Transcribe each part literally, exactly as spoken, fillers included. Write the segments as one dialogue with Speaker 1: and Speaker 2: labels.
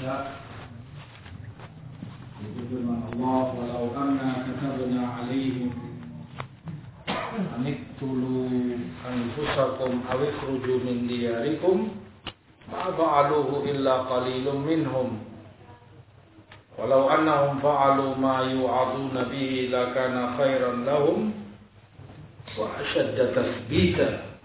Speaker 1: Isya. Itu firman Allah, walau anna katabna alaihim aniktulu anfusakum aw ikhruju min diyarikum ma fa'aluhu illa qalilun minhum. Walau annahum fa'alu ma yu'aduna bihi lakana khairan lahum wa ashadda tathbita.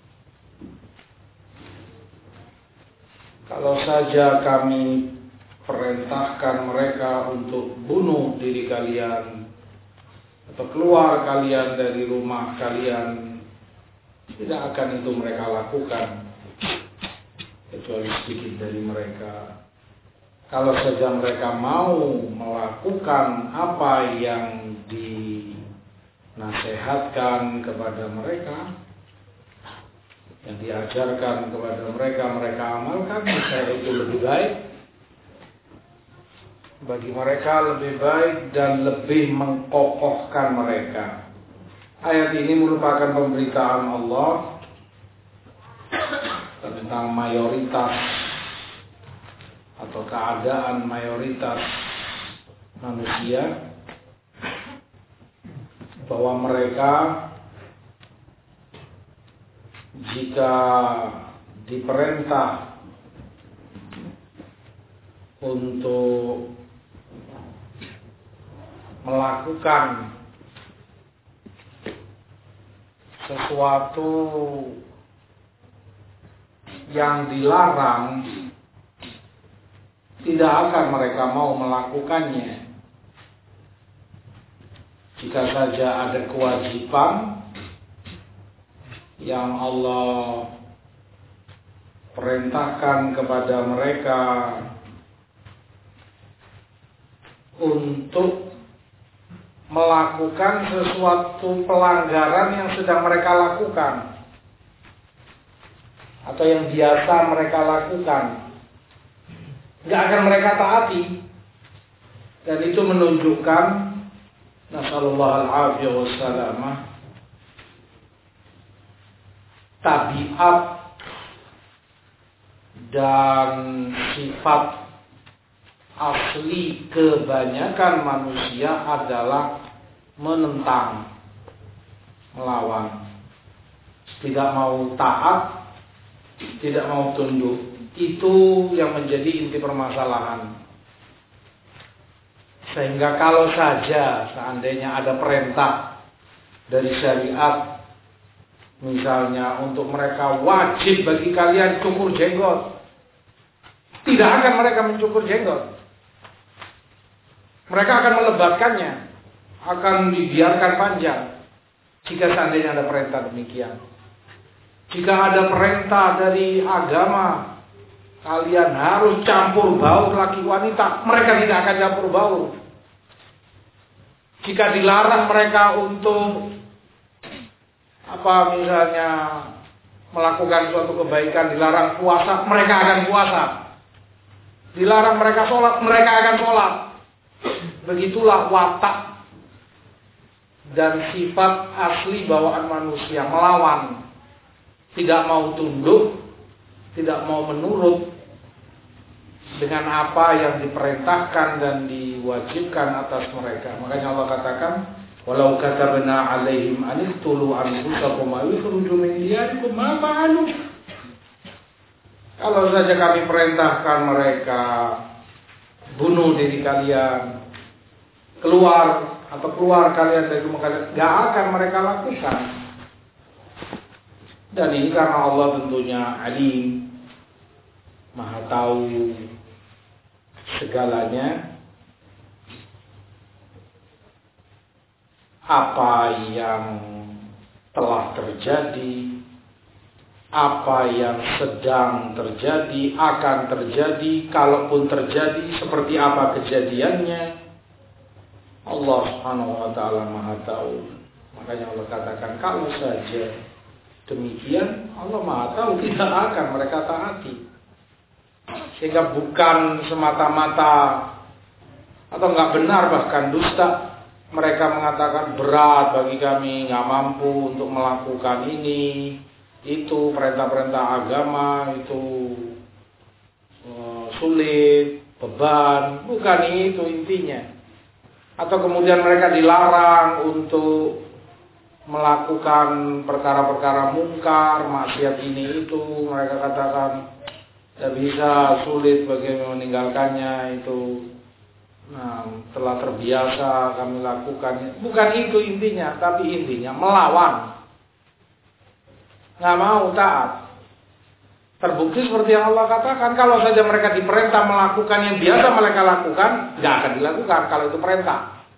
Speaker 1: Kalau saja kami perintahkan mereka untuk bunuh diri kalian atau keluar kalian dari rumah kalian, tidak akan itu mereka lakukan kecuali sedikit dari mereka. Kalau saja mereka mau melakukan apa yang dinasihatkan kepada mereka, yang diajarkan kepada mereka, mereka amalkan, maka itu lebih baik bagi mereka, lebih baik dan lebih mengkokohkan mereka. Ayat ini merupakan pemberitaan Allah tentang mayoritas atau keadaan mayoritas manusia, bahwa mereka jika diperintah untuk melakukan sesuatu yang dilarang, tidak akan mereka mau melakukannya. Jika saja ada kewajiban yang Allah perintahkan kepada mereka untuk melakukan sesuatu pelanggaran yang sedang mereka lakukan atau yang biasa mereka lakukan, nggak akan mereka taati. Dan itu menunjukkan, nasallallahu al-afiyah wassalamah, tabiat dan sifat asli kebanyakan manusia adalah menentang, melawan, tidak mau taat, tidak mau tunduk. Itu yang menjadi inti permasalahan. Sehingga kalau saja seandainya ada perintah dari syariat, misalnya untuk mereka wajib bagi kalian cukur jenggot, tidak akan mereka mencukur jenggot. Mereka akan melebatkannya, akan dibiarkan panjang jika seandainya ada perintah demikian. Jika ada perintah dari agama, kalian harus campur baur laki wanita, mereka tidak akan campur baur. Jika dilarang mereka untuk apa misalnya melakukan suatu kebaikan, dilarang puasa, mereka akan puasa. Dilarang mereka sholat, mereka akan sholat. Begitulah watak dan sifat asli bawaan manusia, melawan, tidak mau tunduk, tidak mau menurut dengan apa yang diperintahkan dan diwajibkan atas mereka. Makanya Allah katakan, walau katabna alaihim aniktulu anfusakum aw ikhruju min diyarikum ma fa'alu. Kalau saja kami perintahkan mereka bunuh diri kalian, keluar atau keluar kalian dari rumah kalian, gak akan mereka lakukan. Dan ini karena Allah tentunya alim, maha tahu segalanya, apa yang telah terjadi, apa yang sedang terjadi, akan terjadi, kalaupun terjadi, seperti apa kejadiannya. Allah Subhanahu wa taala Maha tahu. Makanya Allah katakan, kalau saja demikian, Allah Maha tahu, tidak akan mereka taati. Sehingga bukan semata-mata atau nggak benar, bahkan dusta, mereka mengatakan berat bagi kami, nggak mampu untuk melakukan ini, itu perintah-perintah agama itu uh, sulit, beban, bukan itu intinya. Atau kemudian mereka dilarang untuk melakukan perkara-perkara mungkar, maksiat ini itu, mereka katakan tidak bisa, sulit bagi meninggalkannya itu. Nah, telah terbiasa kami lakukan. Bukan itu intinya, tapi intinya melawan. Nggak mau taat. Terbukti seperti yang Allah katakan, kalau saja mereka diperintah melakukan yang biasa mereka lakukan, nggak akan dilakukan kalau itu perintah.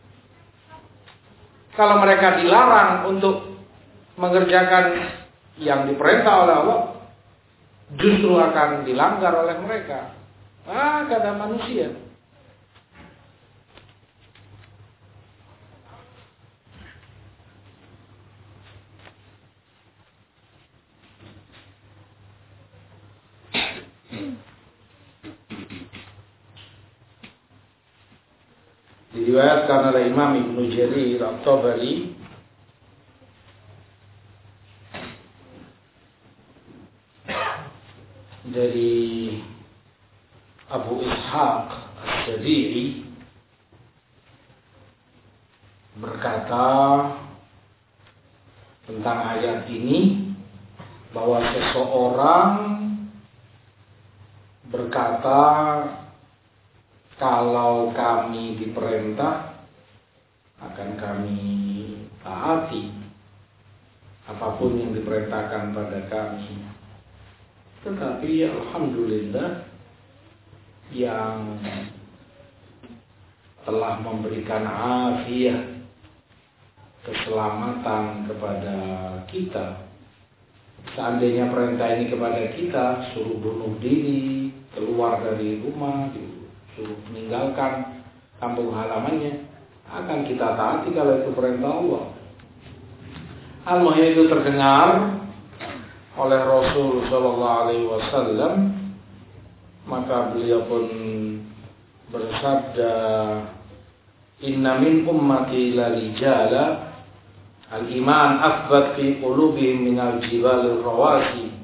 Speaker 1: Kalau mereka dilarang untuk mengerjakan yang diperintah oleh Allah, justru akan dilanggar oleh mereka. Ah, kata manusia. Diriwayatkan oleh Imam Ibnu Jarir At-Tabari dari Abu Ishaq As-Sabi'i berkata tentang ayat ini bahwa seseorang berkata, kalau kami diperintah akan kami taati apapun yang diperintahkan pada kami. Tetapi alhamdulillah yang telah memberikan afiat, keselamatan kepada kita. Seandainya perintah ini kepada kita, suruh bunuh diri, keluar dari rumah, suruh meninggalkan kampung halamannya, akan kita taati kalau itu perintah Allah. Al-Muhyi itu terdengar oleh Rasul Shallallahu Alaihi Wasallam, maka beliau pun bersabda, Inna min ummati la rijala al-iman athbat fi qulubihim min al-jibal al-rawasi.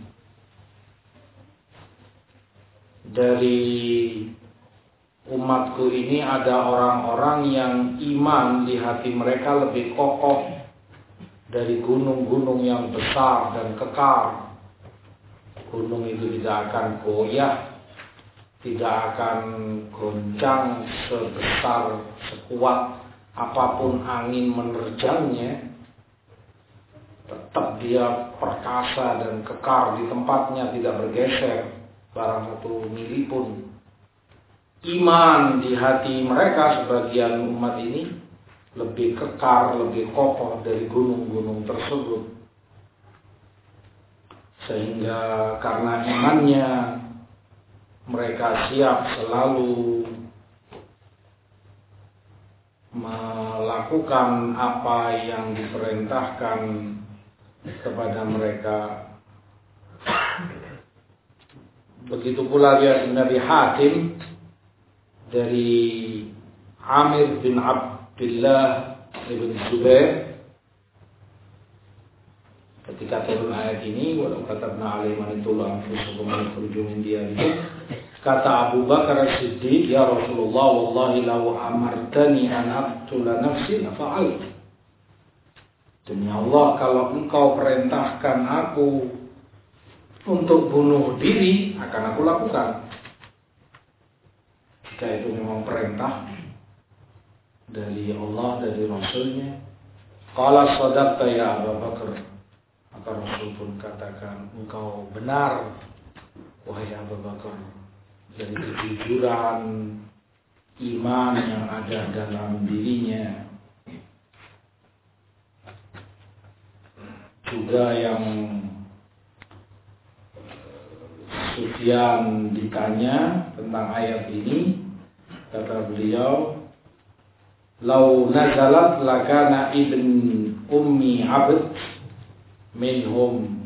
Speaker 1: Dari umatku ini ada orang-orang yang iman di hati mereka lebih kokoh dari gunung-gunung yang besar dan kekar. Gunung itu tidak akan goyah, tidak akan goncang sebesar, sekuat apapun angin menerjangnya. Tetap dia perkasa dan kekar di tempatnya, tidak bergeser barang satu mili pun. Iman di hati mereka, sebagian umat ini, lebih kekar, lebih kokoh dari gunung-gunung tersebut. Sehingga karena imannya, mereka siap selalu melakukan apa yang diperintahkan kepada mereka. Begitu pula dia Nabi Hatim dari Amir bin Abdullah bin Zubair, ketika turun ayat ini, walau katabna alaihim an tulu anfusakum wa tukhruju min diyarikum, kata Abu Bakar As-Siddiq, ya Rasulullah, wallahi law amartani an aqtula nafsi lafa'altu. Demi Allah, kalau engkau perintahkan aku untuk bunuh diri, akan aku lakukan. Jika itu memang perintah dari Allah, dari Rasulnya. Qala sadaqta ya Abu Bakar. Maka Rasul pun katakan, engkau benar, wahai Abu Bakar. Dari kejujuran iman yang ada dalam dirinya. Juga yang Sufyan ditanya tentang ayat ini, kata beliau, "Lau nazalat lakana ibn ummi abd minhum."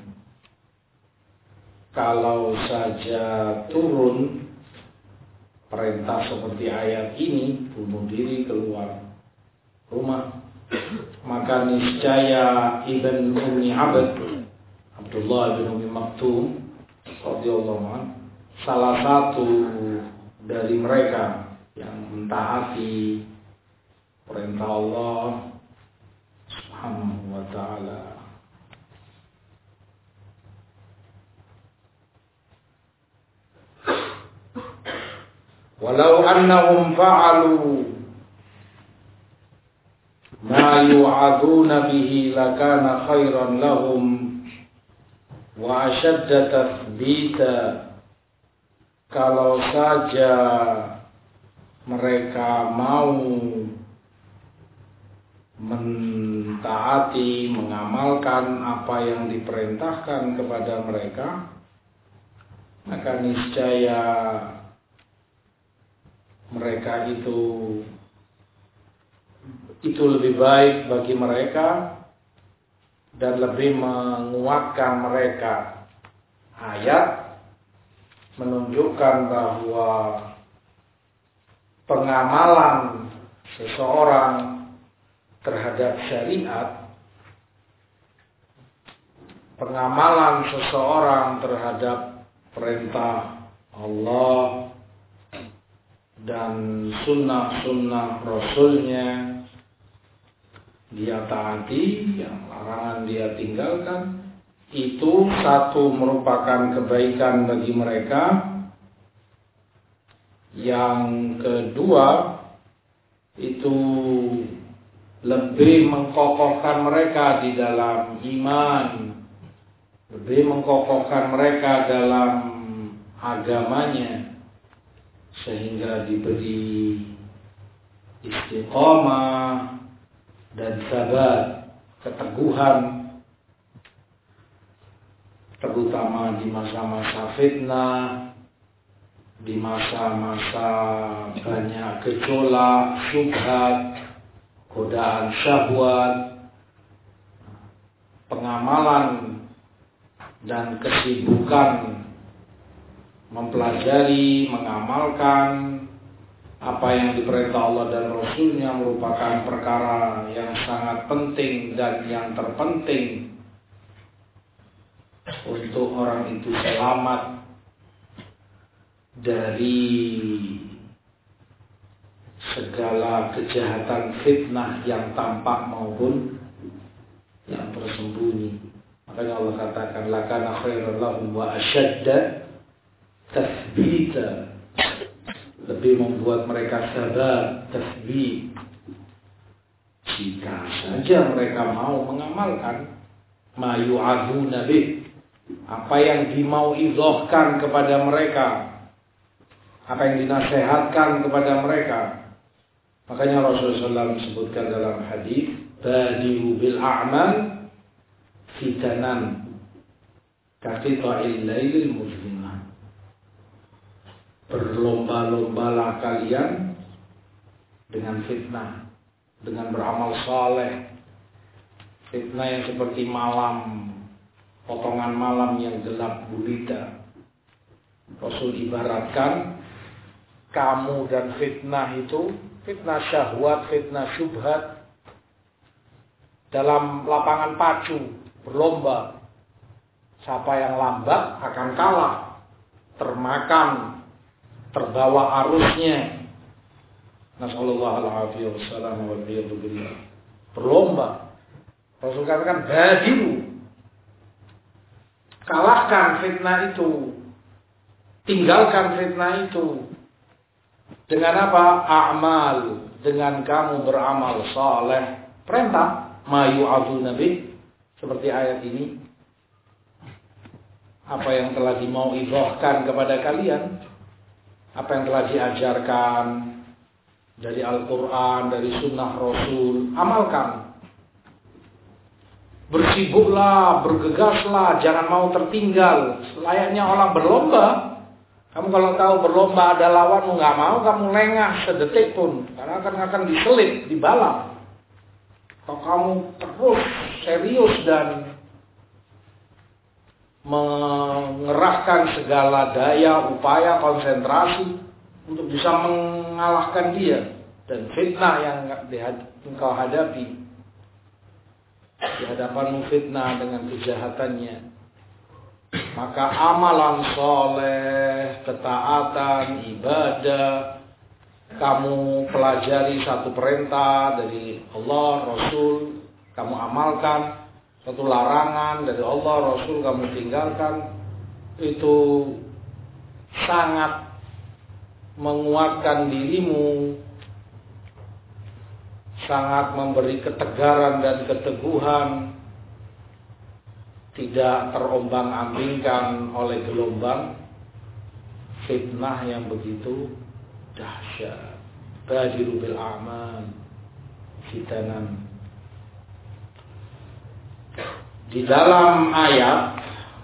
Speaker 1: Kalau saja turun perintah seperti ayat ini, bunuh diri, keluar rumah, maka niscaya ibn ummi abd, Abdullah bin Ummi Maktum radhiyallahu anhu, salah satu dari mereka yang mentaati perintah Allah Subhanahu wa ta'ala. Walau annahum fa'alu ma yu'aduna bihi lakana khairan lahum wa ashadda tathbita. Kalau saja mereka mau mentaati, mengamalkan apa yang diperintahkan kepada mereka, maka niscaya mereka itu itu lebih baik bagi mereka dan lebih menguatkan mereka. Ayat menunjukkan bahwa pengamalan seseorang terhadap syariat, pengamalan seseorang terhadap perintah Allah dan sunnah-sunnah Rasulnya, dia taati, yang larangan dia tinggalkan, itu satu merupakan kebaikan bagi mereka. Yang kedua, itu lebih mengkokohkan mereka di dalam iman, lebih mengkokohkan mereka dalam agamanya, sehingga diberi istiqamah dan sabar, keteguhan, terutama di masa-masa fitnah, di masa-masa banyak gejolak, syubhat, godaan syahwat. Pengamalan dan kesibukan mempelajari, mengamalkan apa yang diperintah Allah dan Rasulnya merupakan perkara yang sangat penting dan yang terpenting untuk orang itu selamat dari segala kejahatan fitnah yang tampak maupun yang tersembunyi. Makanya Allah katakan lakana khairan lahum wa ashadda tathbita, lebih membuat mereka sabar, tathbit, jika saja mereka mau mengamalkan ma yu'aduna bih, apa yang dimauidhahkan kepada mereka, apa yang dinasihatkan kepada mereka. Makanya Rasulullah shallallahu alaihi wasallam sebutkan dalam hadis, badiru bil a'mal fitanan kaqita'il lailil muzlimah. Berlomba-lombalah kalian dengan fitnah, dengan beramal saleh. Fitnah yang seperti malam, potongan malam yang gelap gulita. Rasul ibaratkan kamu dan fitnah itu, fitnah syahwat, fitnah syubhat, dalam lapangan pacu, berlomba. Siapa yang lambat akan kalah, termakan, terbawa arusnya. Nasallallahu alaihi wasallam wa biyadillah. Berlomba. Rasul katakan badiru, kalahkan fitnah itu, tinggalkan fitnah itu. Dengan apa? A'mal, dengan kamu beramal saleh. Perintah ma yu'aduna bih, seperti ayat ini. Apa yang telah dimauidhahkan kepada kalian, apa yang telah diajarkan dari Al-Quran, dari Sunnah Rasul, amalkan. Bersibuklah, bergegaslah, jangan mau tertinggal. Layaknya orang berlomba. Kamu kalau tahu berlomba ada lawanmu, nggak mau kamu lengah sedetik pun, karena akan akan diselip, dibalap. Kalau kamu terus serius dan mengerahkan segala daya, upaya, konsentrasi untuk bisa mengalahkan dia dan fitnah yang engkau hadapi. Di hadapanmu fitnah dengan kejahatannya, maka amalan soleh, ketaatan, ibadah, kamu pelajari satu perintah dari Allah, Rasul, kamu amalkan, satu larangan dari Allah, Rasul, kamu tinggalkan, itu sangat menguatkan dirimu, sangat memberi ketegaran dan keteguhan, tidak terombang-ambingkan oleh gelombang fitnah yang begitu dahsyat. Badiru bil a'mal fitanan. Di dalam ayat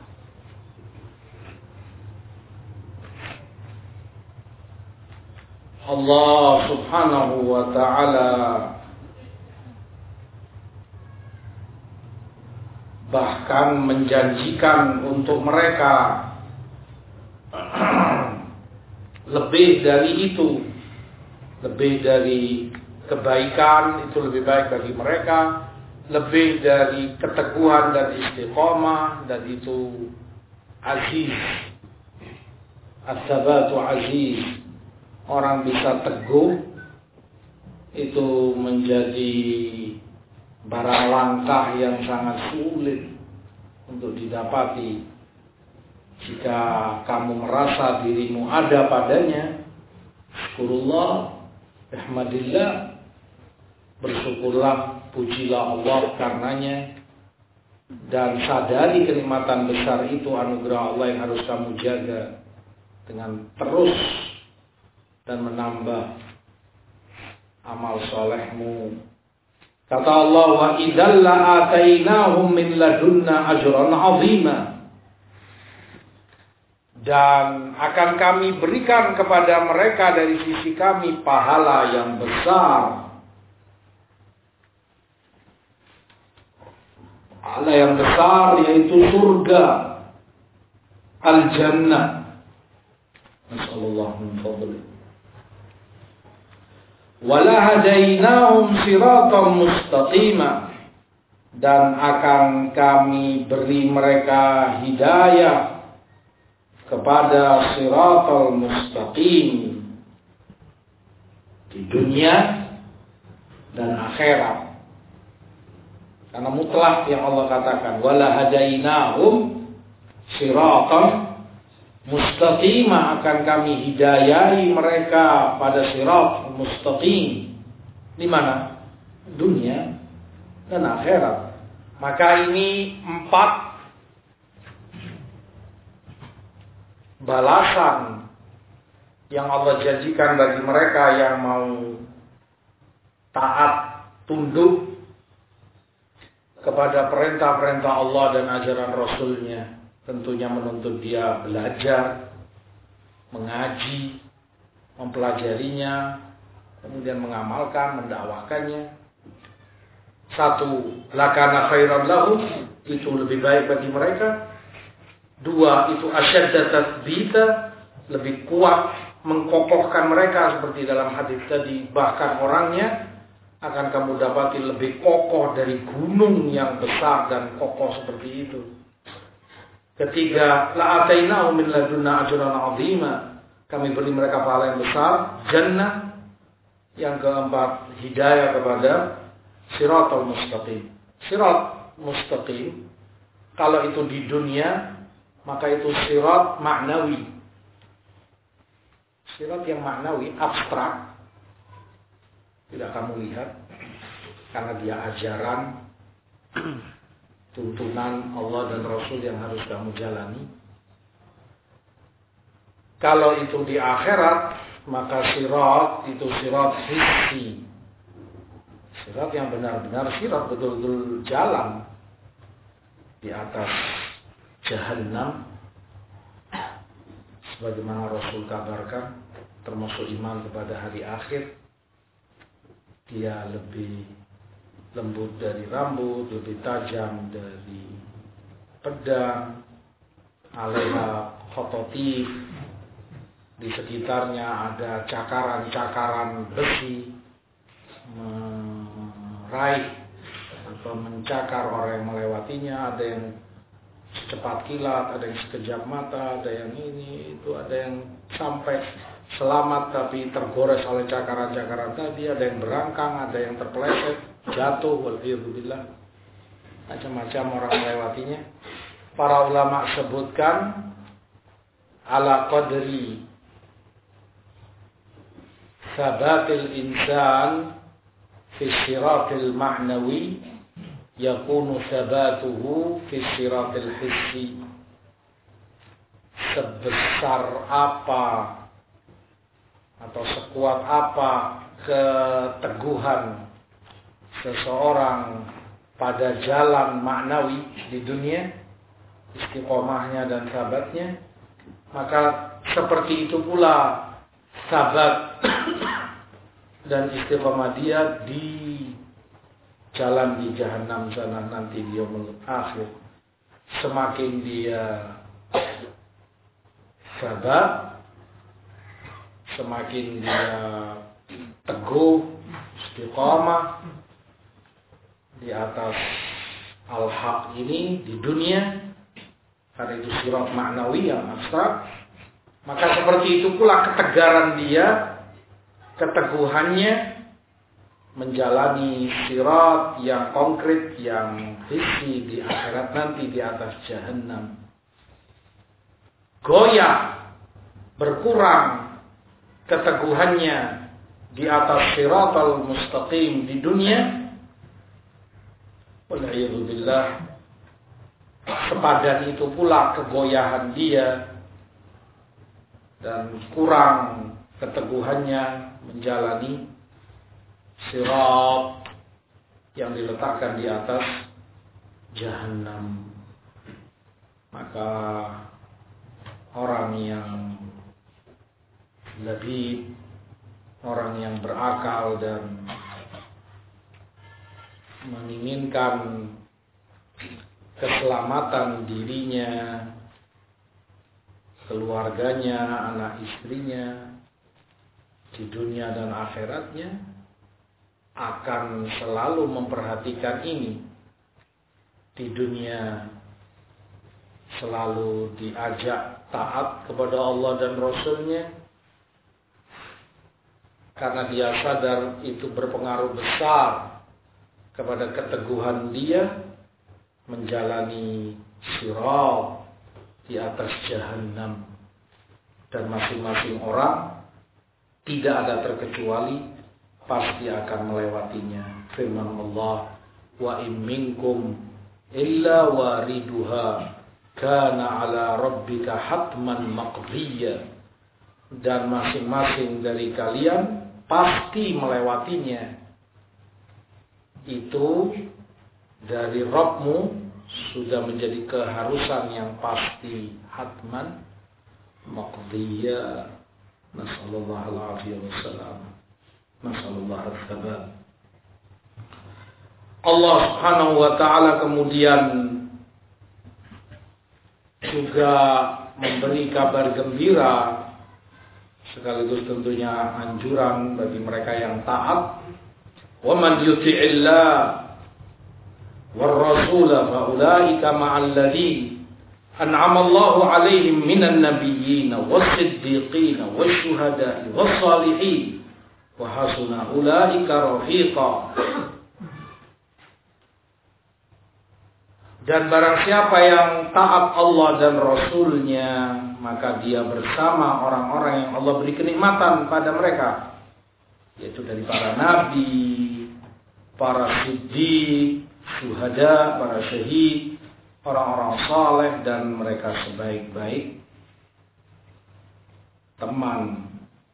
Speaker 1: Allah Subhanahu wa ta'ala bahkan menjanjikan untuk mereka lebih dari itu, lebih dari kebaikan, itu lebih baik bagi mereka, lebih dari keteguhan dan istiqomah, dan itu aziz. As-sabatu aziz. Orang bisa teguh itu menjadi barang langkah yang sangat sulit untuk didapati. Jika kamu merasa dirimu ada padanya, syukurullah, ihmadillah, bersyukurlah, pujilah Allah karenanya, dan sadari kenikmatan besar itu anugerah Allah yang harus kamu jaga dengan terus dan menambah amal solehmu. Kata Allah, wa idzal la'atainahum min ladunna ajran 'azima. Dan akan kami berikan kepada mereka dari sisi kami pahala yang besar. Pahala yang besar yaitu surga, al-jannah. Nasallallahu min fadlih. Walahadainahum siratan mustaqima, dan akan kami beri mereka hidayah kepada siratal mustaqim di dunia dan akhirat. Karena mutlak yang Allah katakan, walahadainahum siratan mustaqima, akan kami hidayahi mereka pada sirat mustaqim. Di mana? Dunia dan akhirat. Maka ini empat balasan yang Allah janjikan bagi mereka yang mau taat, tunduk kepada perintah-perintah Allah dan ajaran Rasulnya. Tentunya menuntut dia belajar, mengaji, mempelajarinya, kemudian mengamalkan, mendakwakannya. Satu, lakana khairan lahum, itu lebih baik bagi mereka. Dua, itu asyadda tatsbita, lebih kuat mengkokohkan mereka seperti dalam hadis tadi. Bahkan orangnya akan kamu dapati lebih kokoh dari gunung yang besar dan kokoh seperti itu. Ketiga, la'atainahum min ladunna ajran 'azima, kami beri mereka pahala yang besar, jannah. Yang keempat, hidayah kepada siratal mustaqim. Sirat mustaqim, kalau itu di dunia, maka itu sirat maknawi. Sirat yang maknawi, abstrak, tidak kamu lihat, karena dia ajaran, tuntunan Allah dan Rasul yang harus kamu jalani. Kalau itu di akhirat, maka sirat itu sirat hissi. Sirat yang benar-benar sirat, betul-betul jalan di atas Jahannam. Sebagaimana Rasul kabarkan, termasuk iman kepada hari akhir, dia lebih lembut dari rambut, lebih tajam dari pedang, alaiha khototif, di sekitarnya ada cakaran-cakaran besi meraih atau mencakar orang yang melewatinya. Ada yang secepat kilat, ada yang sekejap mata, ada yang ini, itu ada yang sampai selamat tapi tergores oleh cakaran-cakaran tadi, ada yang berangkang, ada yang terpeleset, jatuh, walhiyadzubillah. Macam-macam orang melewatinya. Para ulama sebutkan ala qadri sabatil insan fi siratil ma'nawi yakunu sabatuhu fi siratil hissi. Sebesar apa atau sekuat apa keteguhan seseorang pada jalan maknawi di dunia, istiqomahnya dan sabatnya, maka seperti itu pula sabat dan istiqomah dia di jalan di jahanam sana nanti di yaumul akhir. Semakin dia sabat, semakin dia teguh istiqomah di atas al-haq ini di dunia, karena itu sirat maknawi yang abstrak, maka seperti itu pula ketegaran dia, keteguhannya menjalani sirat yang konkret, yang hissi di akhirat nanti di atas jahanam. Goyah, berkurang keteguhannya di atas siratal mustaqim di dunia, wal'iyadzubillah, sepadan itu pula kegoyahan dia dan kurang keteguhannya menjalani sirat yang diletakkan di atas jahanam. Maka orang yang lebih, orang yang berakal dan menginginkan keselamatan dirinya, keluarganya, anak istrinya di dunia dan akhiratnya, akan selalu memperhatikan ini. Di dunia selalu diajak taat kepada Allah dan Rasul-Nya, karena dia sadar itu berpengaruh besar kepada keteguhan dia menjalani sirat di atas jahanam. Dan masing-masing orang tidak ada terkecuali pasti akan melewatinya. Firman Allah, wa in minkum illa wariduha kana ala rabbika hatman maqdiyya. Dan masing-masing dari kalian pasti melewatinya. Itu dari Rabbmu sudah menjadi keharusan yang pasti, hatman maqdiyya. Nasallallahu alaihi wasallam. Nasallallahu al-thabat. Allah Subhanahu wa taala kemudian juga memberi kabar gembira sekaligus tentunya anjuran bagi mereka yang taat. Wa man yuti'illah war rasula fa ulaika ma'al ladzi an'ama Allahu 'alaihim minan nabiyyin was-siddiqin wasyuhada'i was-salihin wa hasuna ulaika rafiqa. Dan barang siapa yang taat Allah dan Rasul-Nya, maka dia bersama orang-orang yang Allah beri kenikmatan pada mereka, yaitu dari para nabi, para siddiq, syuhada, para syahid, orang-orang saleh, dan mereka sebaik-baik teman.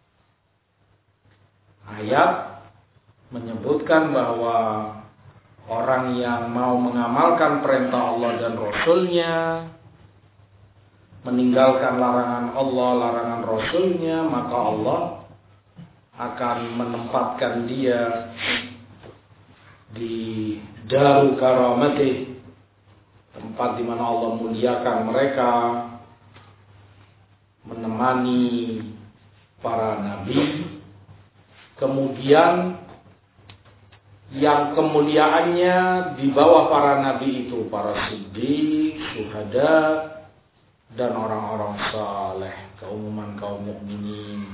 Speaker 1: Ayat menyebutkan bahwa orang yang mau mengamalkan perintah Allah dan Rasul-Nya, meninggalkan larangan Allah, larangan Rasul-Nya, maka Allah akan menempatkan dia di Daru Karamatih, tempat di mana Allah muliakan mereka, menemani para nabi. Kemudian yang kemuliaannya di bawah para nabi itu para siddiq, syuhada, dan orang-orang saleh, keumuman kaum mukminin.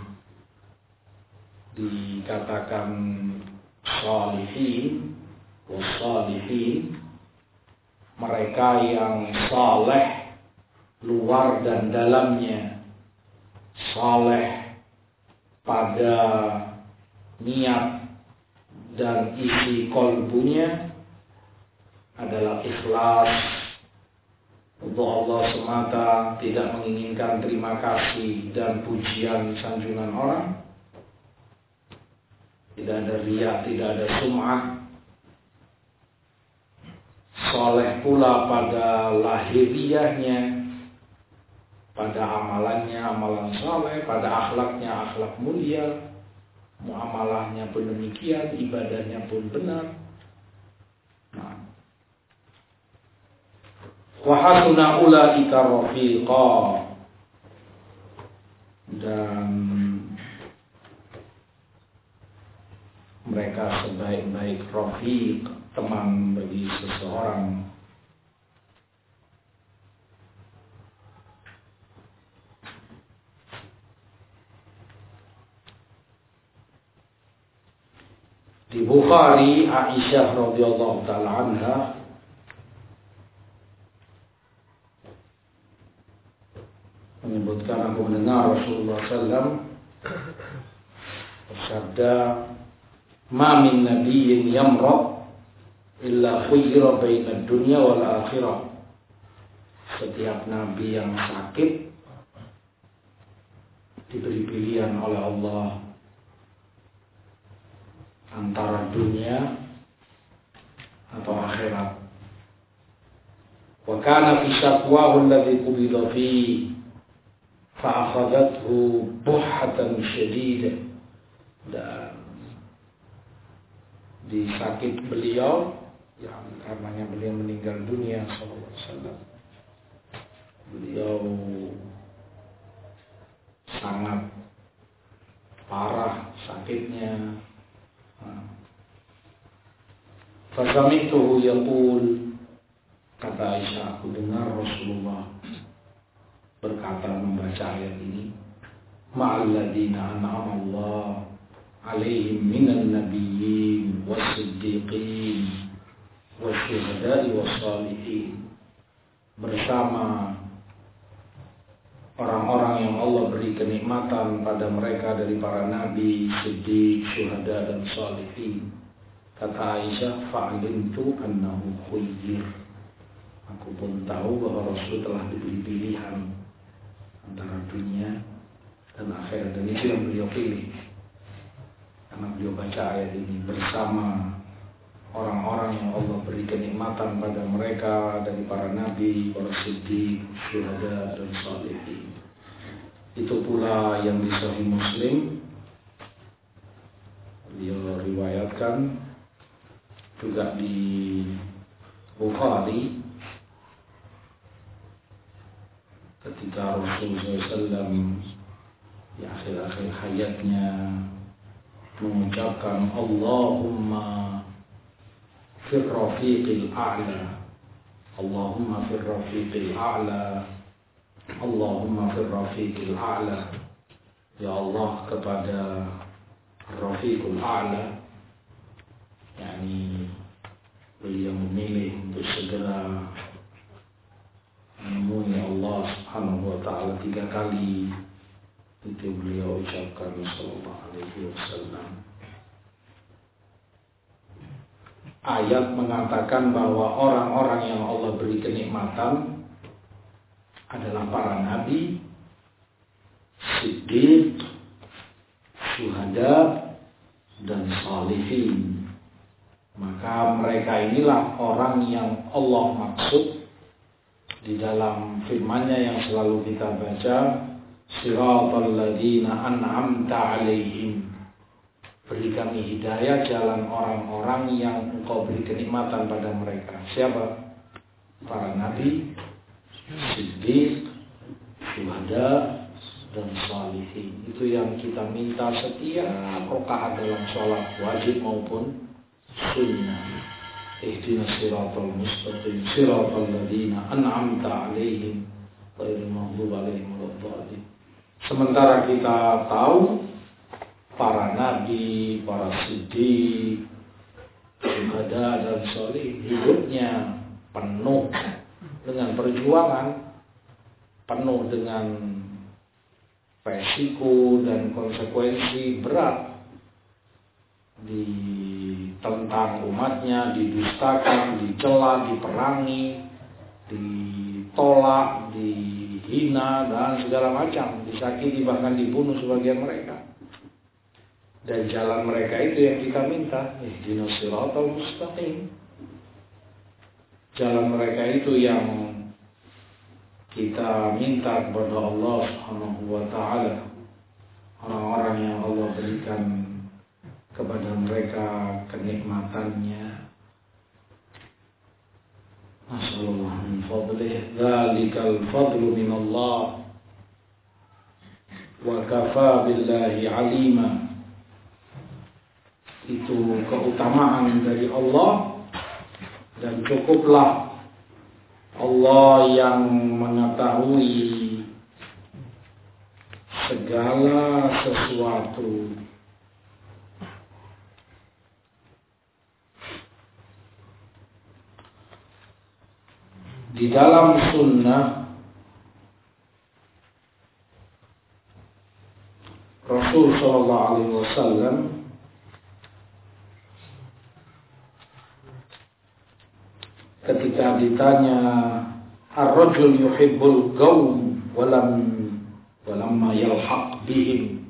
Speaker 1: Dikatakan shalihin, wassalihin, mereka yang saleh luar dan dalamnya, saleh pada niat dan isi kolbunya adalah ikhlas untuk Allah semata, tidak menginginkan terima kasih dan pujian sanjungan orang, tidak ada riya, tidak ada sum'ah. Soleh pula pada lahiriahnya, pada amalannya amalan soleh, pada akhlaknya akhlak mulia, muamalahnya pun demikian, ibadahnya pun benar. Nah, wa hasuna ulaika rafiqa, dan mereka sebaik-baik rafiq, teman bagi seseorang. Di Bukhari, Aisyah radhiyallahu taala anha menyebutkan, aku mendengar Rasulullah sallallahu alaihi wasallam bersabda, "Ma min nabiyyin yamrad illa khuyyira baina dunya wal akhirah." Setiap nabi yang sakit diberi pilihan oleh Allah antara dunia atau akhirat. Wa kana fi syaqwahu alladhi qubida fi fa akhadhathu buhatan syadidah. Dan di sakit beliau yang karenanya beliau meninggal dunia sallallahu alaihi wasallam, beliau sangat parah sakitnya. Fasami'tuhu yaqul, kata Aisyah, aku dengar Rasulullah berkata membaca ayat ini, ma'alladina an'ama Allah alaihim minan nabiyyin was-siddiqin wasyuhada'i was-salihin, bersama orang-orang yang Allah beri kenikmatan pada mereka dari para nabi, siddiq, syuhada, dan salihin. Kata Aisyah, fa'alimtu annahu khuyyir, aku pun tahu bahwa Rasul telah diberi pilihan antara dunia dan akhirat, dan itu yang beliau pilih karena beliau baca ayat ini bersama orang-orang yang Allah beri kenikmatan pada mereka dari para nabi, para siddiq, syuhada, dan salihin. Itu pula yang di Sahih Muslim beliau riwayatkan, juga di Bukhari, ketika Rasulullah shallallahu alaihi wasallam di akhir-akhir hayatnya mengucapkan Allahumma fir rafiqil a'la, Allahumma fir rafiqil a'la, Allahumma fir rafiqil a'la, ya Allah kepada rafiqul a'la, yakni beliau memilih untuk segera menemui Allah Subhanahu wa taala tiga kali. Itu beliau ucapkan sallallahu alaihi wasallam. Ayat mengatakan bahwa orang-orang yang Allah beri kenikmatan adalah para nabi, siddiq, syuhada, dan salihin. Maka mereka inilah orang yang Allah maksud di dalam firman-Nya yang selalu kita baca, siratal ladzina an'amta 'alaihim. Beri kami hidayah jalan orang-orang yang Engkau beri kenikmatan pada mereka. Siapa? Para nabi, siddiq, syuhada, dan salihin. Itu yang kita minta setiap rakaat dalam sholat wajib maupun sunnah. Ihdinas siratal mustaqim siratal ladzina an'amta 'alaihim ghairil maghdubi 'alaihim waladdallin. Sementara kita tahu para nabi, para siddiq, syuhada dan sholih hidupnya penuh dengan perjuangan, penuh dengan resiko dan konsekuensi berat, ditentang umatnya, didustakan, dicela, diperangi, ditolak, dihina dan segala macam, disakiti bahkan dibunuh sebagian mereka. Dan jalan mereka itu yang kita minta, ihdinas siratal mustaqim. Jalan mereka itu yang kita minta kepada Allah Subhanahu wa taala. Orang-orang yang Allah berikan kepada mereka kenikmatannya. Nasallallahu min fadlih, dzalikal fadlu min Allah. Wa kafa billahi alima. Itu keutamaan dari Allah dan cukuplah Allah yang mengetahui segala sesuatu. Di dalam sunnah Rasul Sallallahu Alaihi Wasallam ketika ditanya ar-rajul yuhibbul qaum walam walamma yalhaq bihim,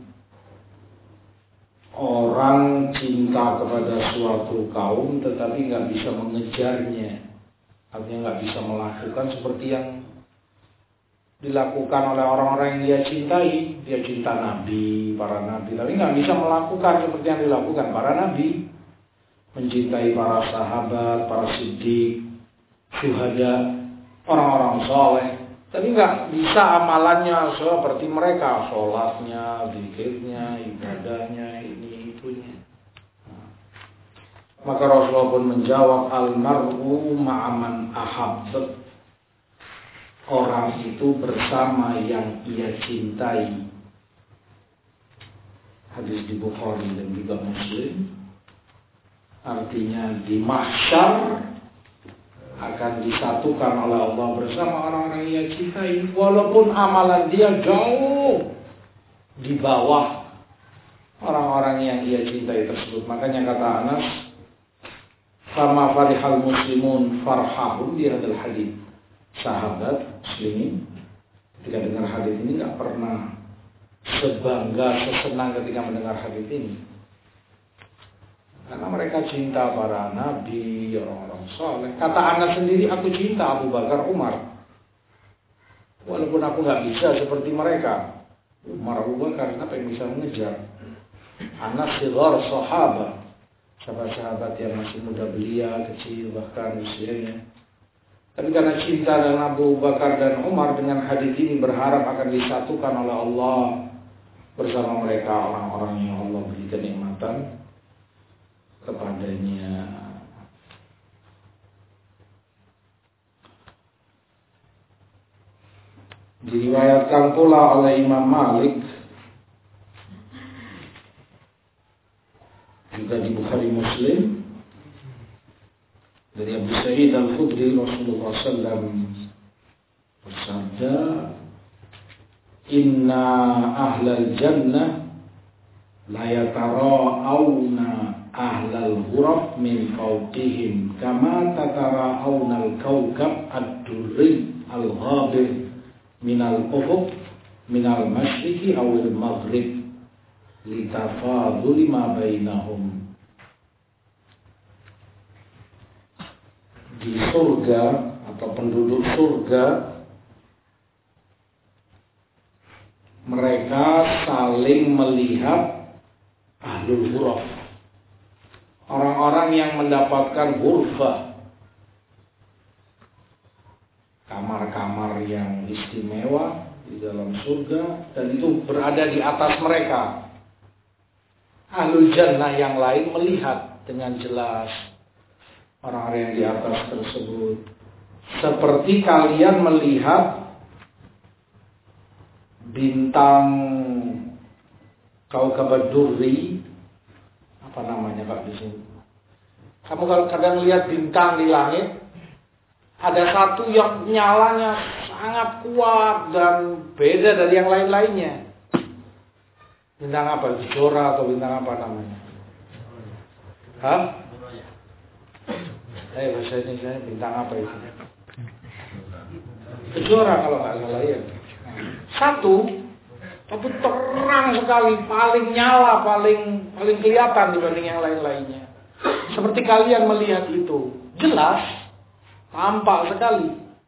Speaker 1: orang cinta kepada suatu kaum tetapi nggak bisa mengejarnya, artinya nggak bisa melakukan seperti yang dilakukan oleh orang-orang yang dia cintai. Dia cinta nabi, para nabi, tapi nggak bisa melakukan seperti yang dilakukan para nabi, mencintai para sahabat, para siddiq, syuhada, orang-orang soleh, tapi nggak bisa amalannya seperti mereka, sholatnya, zikirnya, ibadahnya, ini itunya. Nah, maka Rasulullah pun menjawab, al-mar'u ma'aman ahab. Orang itu bersama yang ia cintai. Hadis di Bukhari dan juga Muslim. Artinya di mahsyar akan disatukan oleh Allah bersama orang-orang yang ia cintai, walaupun amalan dia jauh di bawah orang-orang yang ia cintai tersebut. Makanya kata Anas, "Fama farihal muslimun farhahum bi hadzal hadits." Sahabat muslimin ketika dengar hadis ini nggak pernah sebangga, sesenang ketika mendengar hadis ini. Karena mereka cinta para nabi, orang-orang soleh. Kata Anas sendiri, aku cinta Abu Bakar, Umar. Walaupun aku nggak bisa seperti mereka. Umar, Abu Bakar, apa yang bisa mengejar? Anas sigar sahabat. Sahabat-sahabat yang masih muda belia, kecil, bahkan usianya. Tapi karena cinta dengan Abu Bakar dan Umar, dengan hadis ini berharap akan disatukan oleh Allah bersama mereka, orang-orang yang Allah beri kenikmatan kepadanya. Diriwayatkan pula oleh Imam Malik, juga di Bukhari Muslim, dari Abu Sa'id Al-Khudri, Rasulullah sallallahu alaihi wasallam bersabda, "Inna ahlal jannah la yatara'awna ahlal ghuraf min fawqihim kama tatara'awna al-kawkab ad-durri al-ghabir minal ufuq minal masyriqi awil maghrib litafadhuli ma bainahum." Di surga atau penduduk surga, mereka saling melihat ahlul ghuraf, orang-orang yang mendapatkan ghurfah, kamar-kamar yang istimewa di dalam surga, dan itu berada di atas mereka. Ahlul jannah yang lain melihat dengan jelas orang-orang yang di atas tersebut. Seperti kalian melihat bintang Kaukab Durri, apa namanya Pak di sini? Kamu kalau kadang lihat bintang di langit, ada satu yang nyalanya sangat kuat dan beda dari yang lain-lainnya. Bintang apa? Kejora atau bintang apa namanya? Hah? Eh bahasa Indonesia bintang apa itu? Kejora kalau nggak salah ya. Satu, tapi terang sekali, paling nyala, paling paling kelihatan dibanding yang lain-lainnya. Seperti kalian melihat itu, jelas, tampak sekali.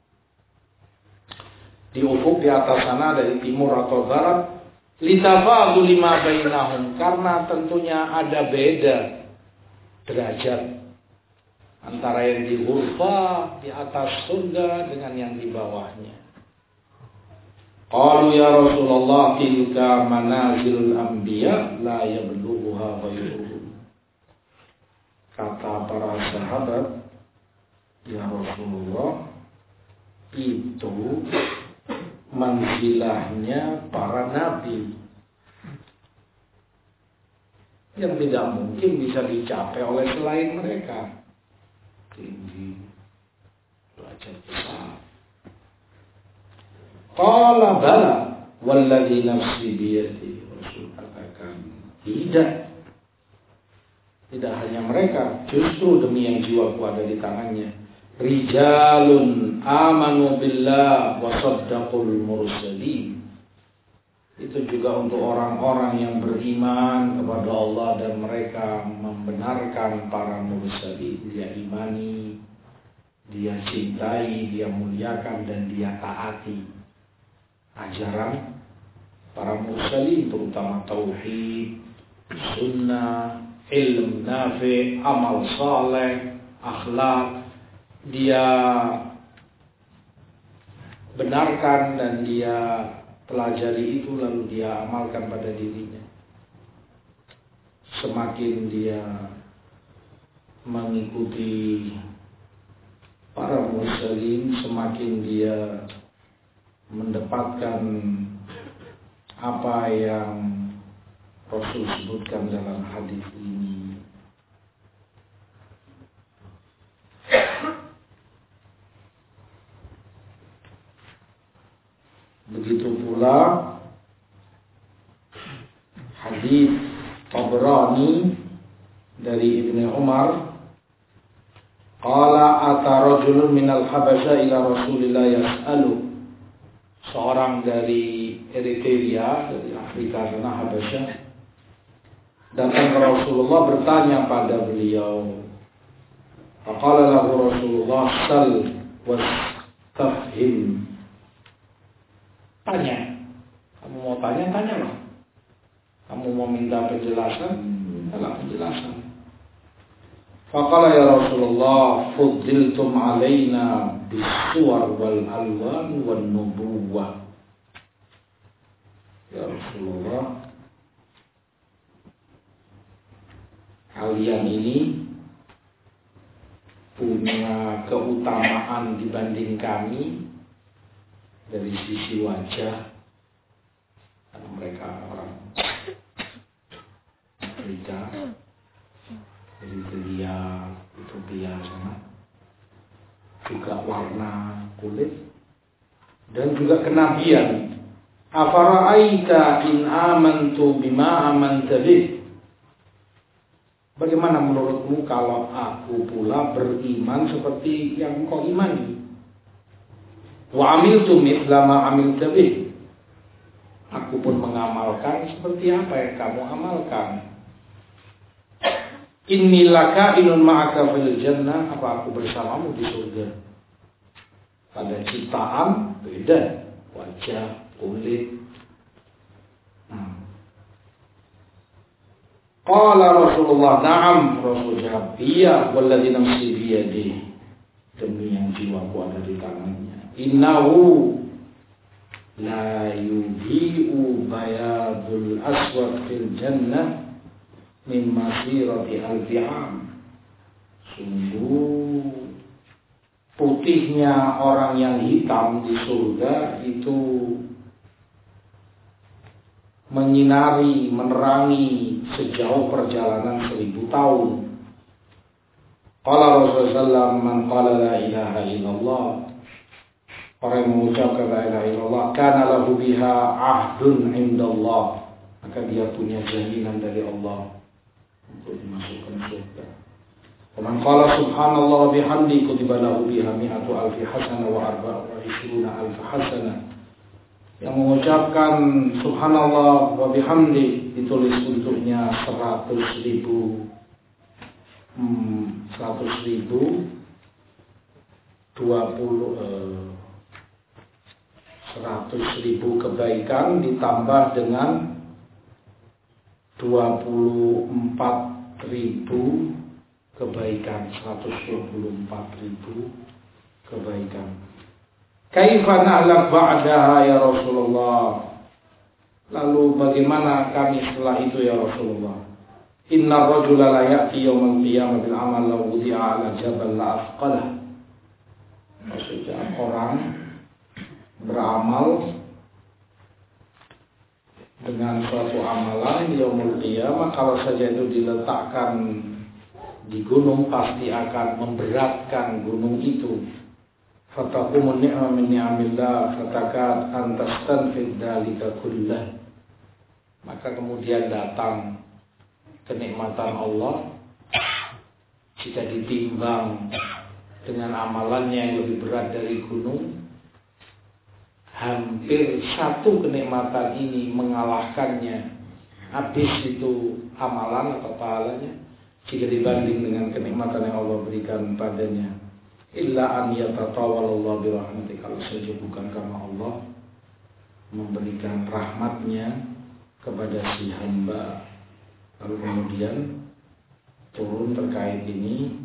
Speaker 1: Di ufuk di atas sana dari timur atau barat, litafadu lima bainahum, karena tentunya ada beda derajat antara yang di ghurfah di atas surga dengan yang di bawahnya. Qalu ya Rasulullah tilka manazilul anbiya la yablughuha ghairuhum. Kata para sahabat, ya Rasulullah, itu manzilahnya para nabi yang tidak mungkin bisa dicapai oleh selain mereka. Tinggi, derajat besar. Qala bala walladzi nafsi biyadihi. Rasul katakan tidak. Tidak hanya mereka, justru demi yang jiwaku ada di tangannya. Rijalun amanu billah wa saddaqul mursalin. Itu juga untuk orang-orang yang beriman kepada Allah dan mereka membenarkan para mursalin. Dia imani, dia cintai, dia muliakan dan dia taati ajaran para mursalin, terutama tauhid, sunnah, ilmu nafi, amal saleh, akhlak. Dia benarkan dan dia pelajari itu lalu dia amalkan pada dirinya. Semakin dia mengikuti para mursalin, semakin dia mendapatkan apa yang Rasul sebutkan dalam hadis ini. Begitu pula hadis Tabrani dari Ibnu Umar, qala ata rajulun minal Habasya ila Rasulillah yas'alu. Seorang dari Eritrea, dari Afrika sana, Habasya, datang ke Rasulullah bertanya pada beliau. Faqala lahu Rasulullah sal wastafhim. Tanya. Kamu mau tanya, tanyalah. Kamu mau minta penjelasan, mintalah penjelasan. Faqala ya Rasulullah fuddiltum alaina bisuwar wal alwan wal nubuwah. Ya Rasulullah, kalian ini punya keutamaan dibanding kami dari sisi wajah, karena mereka orang Afrika, Eritrea, Ethiopia sana, juga warna kulit dan juga kenabian. Afara'aita in amantu bima amanta bih. Bagaimana menurutmu kalau aku pula beriman seperti yang kau imani? Wa amiltu mithla ma amilta bih. Aku pun mengamalkan seperti apa yang kamu amalkan. Inni laka inun ma'aka fil jannah. Apa aku bersamamu di surga? Pada ciptaan beda, wajah, kulit. Hmm. Qala Rasulullah, na'am. Rasul jawab, iya, walladzi nafsi biyadihi, demi yang jiwaku ada di tangannya. Innahu la yudhi'u bayadul aswad fil jannah min masirati alfi'am. Sungguh putihnya orang yang hitam di surga itu menyinari, menerangi sejauh perjalanan seribu tahun. Qala Rasulullah sallallahu alaihi wasallam, man qala la ilaha illallah, orang yang mengucapkan la ilaha illallah, kana lahu biha ahdun indallah, maka dia punya jaminan dari Allah untuk dimasukkan surga. Man qala subhanallah wa bihamdi kutiba lahu biha mi'atu alfi hasanah wa arba'u wa ishruna alfa hasanah. Yang mengucapkan subhanallah wa bihamdi ditulis untuknya seratus ribu hmm, seratus ribu dua puluh eh, seratus ribu kebaikan ditambah dengan dua puluh empat ribu kebaikan, seratus dua puluh empat ribu kebaikan. Kaifa na'lam ba'daha ya Rasulullah? Lalu bagaimana kami setelah itu ya Rasulullah? Inna rajula la ya'ti yawmal qiyamah bil amal law wudi'a 'ala jabal la afqalah. Maksudnya orang beramal dengan suatu amalan di yaumul qiyamah, kalau saja itu diletakkan di gunung pasti akan memberatkan gunung itu. Fataqumu ni'ma min ni'amillah fatakad an tastanfid dalika kullah. Maka kemudian datang kenikmatan Allah, jika ditimbang dengan amalannya yang lebih berat dari gunung, hampir satu kenikmatan ini mengalahkannya. Habis itu amalan atau pahalanya jika dibanding dengan kenikmatan yang Allah berikan padanya. Illa an yatatawwalallahu bi rahmati, kalau saja bukan karena Allah memberikan rahmatnya kepada si hamba. Lalu kemudian turun terkait ini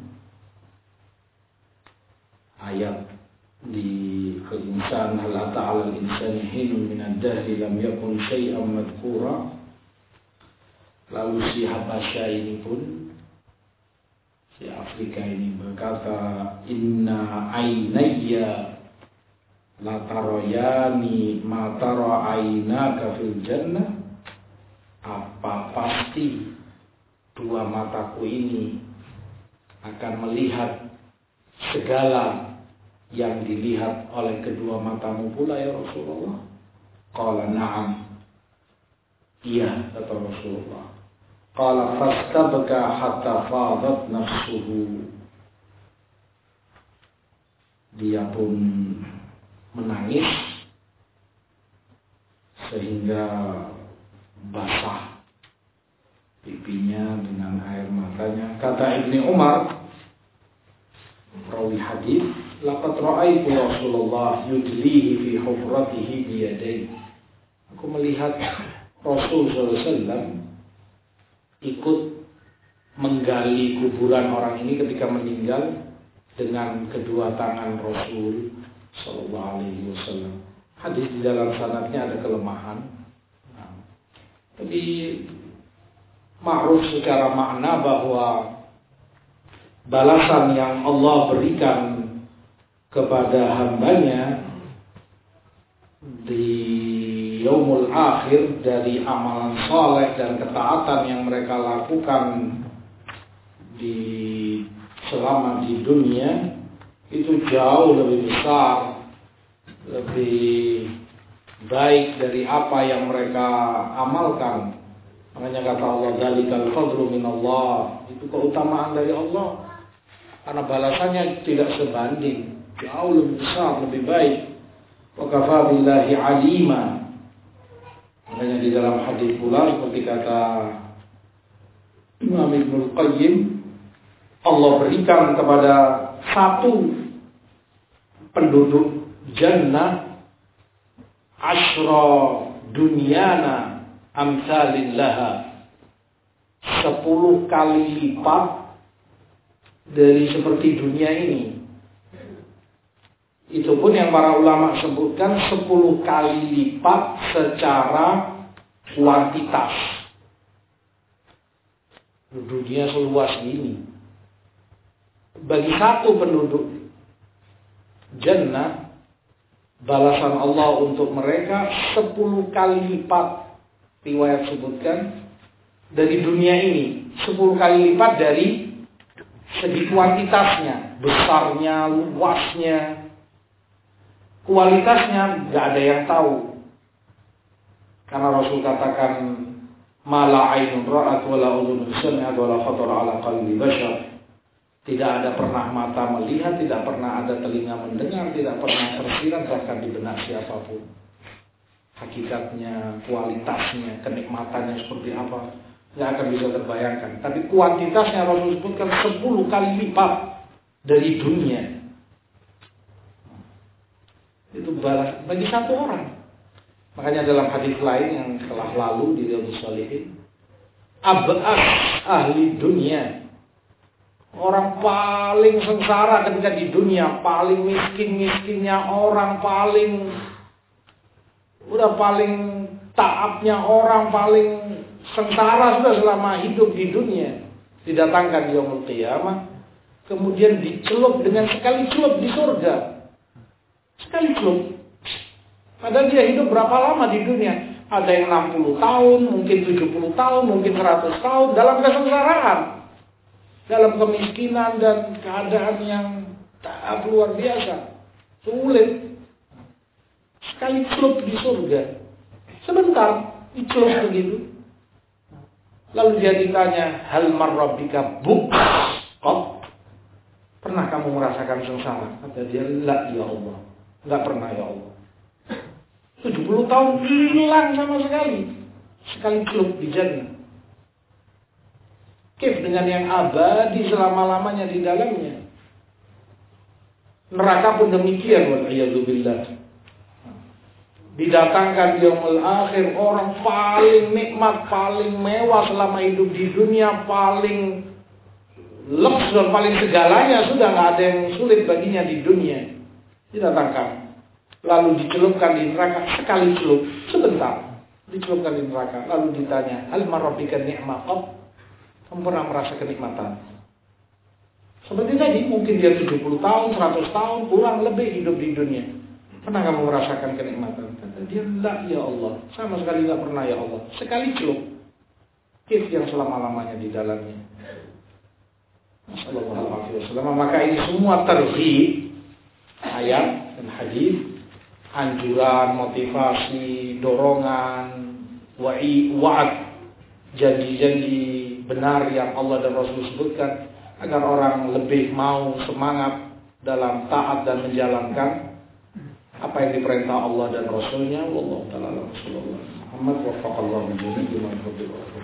Speaker 1: ayat di al-insan, hal ata 'alal insani hinun min ad-dahri lam yakun syai'an madhkura. Lalu si Habasya ini pun, si Afrika ini berkata, inna ainayya la tarayani ma tara aynaka fil jannah. Apa pasti dua mataku ini akan melihat segala yang dilihat oleh kedua matamu pula ya Rasulullah? Qala na'am. Iya, kata Rasulullah. Qala fastabka hatta fadat nafsuhu. Dia pun menangis sehingga basah pipinya dengan air matanya. Kata Ibni Umar, rawi hadis, laqad ra'aitu Rasulullah yudlihi fi hufratihi biyadayhi. Aku melihat Rasul sallallahu alaihi wasallam ikut menggali kuburan orang ini ketika meninggal dengan kedua tangan Rasul sallallahu alaihi wasallam. Hadis di dalam sanadnya ada kelemahan. Nah, tapi ma'ruf secara makna bahwa balasan yang Allah berikan kepada hambanya di yaumul akhir dari amalan saleh dan ketaatan yang mereka lakukan di selama di dunia itu jauh lebih besar, lebih baik dari apa yang mereka amalkan. Makanya kata Allah, dzalikal fadlu minallah, itu keutamaan dari Allah. Karena balasannya tidak sebanding, jauh lebih besar, lebih baik. Wa kafa billahi alima. Makanya di dalam hadis pula seperti kata Imam Ibnu Qayyim, Allah berikan kepada satu penduduk jannah asyra dunyana amsalillaha, sepuluh kali lipat dari seperti dunia ini. Itu pun yang para ulama sebutkan sepuluh kali lipat secara kuantitas. Dunia seluas ini. bagi satu penduduk jannah, balasan Allah untuk mereka sepuluh kali lipat, riwayat sebutkan, dari dunia ini. Sepuluh kali lipat dari segi kuantitasnya, besarnya, luasnya. Kualitasnya gak ada yang tahu. Karena Rasul katakan, ma la ainun ra'at wa la udhunun sami'at wa la khatara ala qalbi bashar. Tidak ada pernah mata melihat, tidak pernah ada telinga mendengar, tidak pernah tersirat bahkan di benak siapapun. Hakikatnya, kualitasnya, kenikmatannya seperti apa, nggak akan bisa terbayangkan. Tapi kuantitasnya Rasul sebutkan sepuluh kali lipat dari dunia. Itu balas bagi satu orang. Makanya dalam hadis lain yang telah lalu di Riyadhus Shalihin, ab'as ahli dunia, orang paling sengsara ketika di dunia, paling miskin-miskinnya orang, paling udah paling taatnya orang, paling sengsara sudah selama hidup di dunia, didatangkan di yaumul qiyamah, kemudian dicelup dengan sekali celup di surga. Sekali celup. Padahal dia hidup berapa lama di dunia? Ada yang enam puluh tahun, mungkin tujuh puluh tahun, mungkin seratus tahun dalam kesengsaraan, dalam kemiskinan dan keadaan yang tak luar biasa, sulit. Sekali celup di surga, sebentar dicelup begitu. Lalu dia ditanya, hal marrabbika buqat? Pernah kamu merasakan sengsara? Kata dia, la ya Allah, enggak pernah ya Allah. tujuh puluh tahun hilang sama sekali, sekali celup di jannah. Kif dengan yang abadi selama-lamanya di dalamnya. Neraka pun demikian, wal'iyadzubillah. Didatangkan di yaumul akhir orang paling nikmat, paling mewah selama hidup di dunia, paling lux dan paling segalanya, sudah nggak ada yang sulit baginya di dunia. Didatangkan, lalu dicelupkan di neraka sekali celup, sebentar dicelupkan di neraka, lalu ditanya, hal marrabbika ni'maqat? Kamu pernah merasa kenikmatan? Seperti tadi, mungkin dia tujuh puluh tahun, seratus tahun, kurang lebih hidup di dunia. Pernah kamu merasakan kenikmatan? Kata dia, la ya Allah, sama sekali tidak pernah ya Allah. Sekali celup, kif yang selama-lamanya di dalamnya. Sallallahu alaihi wasallam. Maka ini semua terghib, ayat dan hadis, anjuran, motivasi, dorongan, wa'i, wa'ad, janji-janji benar yang Allah dan Rasul sebutkan, agar orang lebih mau semangat dalam taat dan menjalankan apa yang diperintah Allah dan Rasulnya. Wallahu ta'ala a'lam. Muhammad waffaqallahu jami'an liman